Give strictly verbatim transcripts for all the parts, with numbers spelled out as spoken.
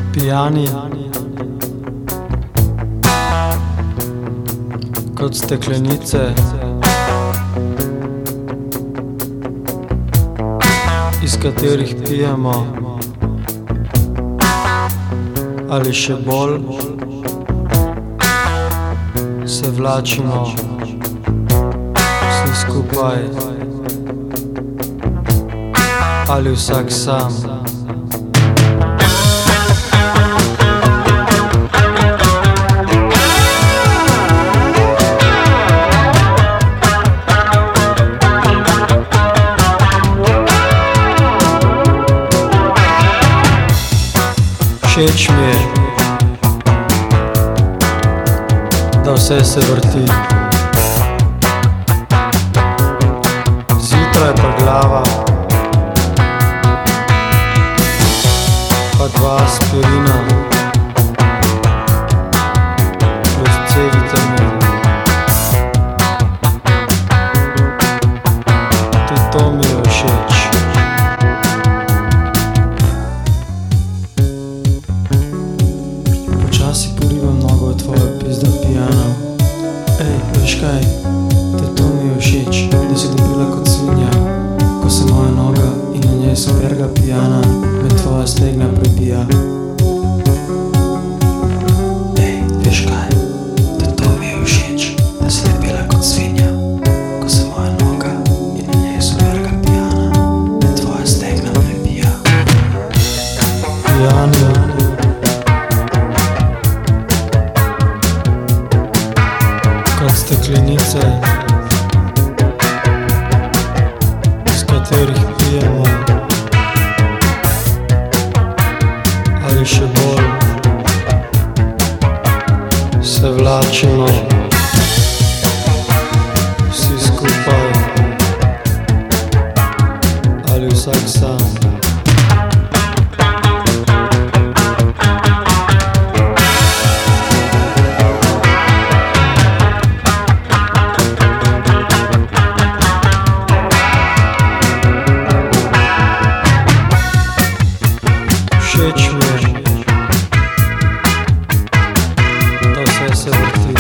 Pijani kot steklenice, iz katerih pijemo, ali še bolj se vlačimo vsi skupaj, ali vsak sam. Všeč mi je, da vse se vrti, zjutraj pa glava, pa dva aspirina plus C vitamin. Tudi to mi je všeč. Počasi porivam nogo v tvojo pizda pijana. Ej, veš kaj, tudi to mi je všeč, da si dobila kot svinja, ko se moja noga in na njej superga pijana med tvoja stegna prebija. Ej, veš kaj, tudi to mi je všeč, da si dobila kot svinja, ko se moja noga in na njej superga pijana med tvoja stegna prebija. Pijani kot steklenice, iz katerih pijemo, ali še bolj se vlačimo vsi skupaj, ali vsak sam. Všeč mi je, da vse se vrti,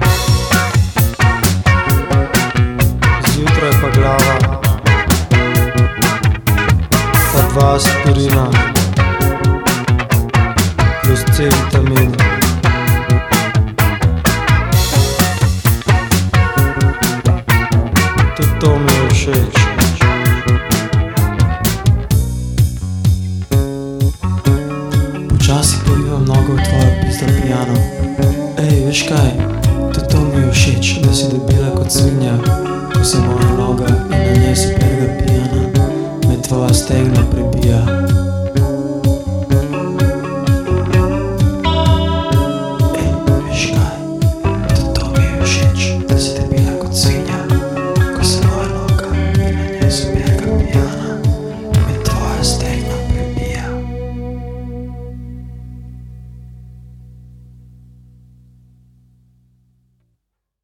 zjutraj pa glava, pa dva aspirina plus C vitamin. Tudi to mi je všeč.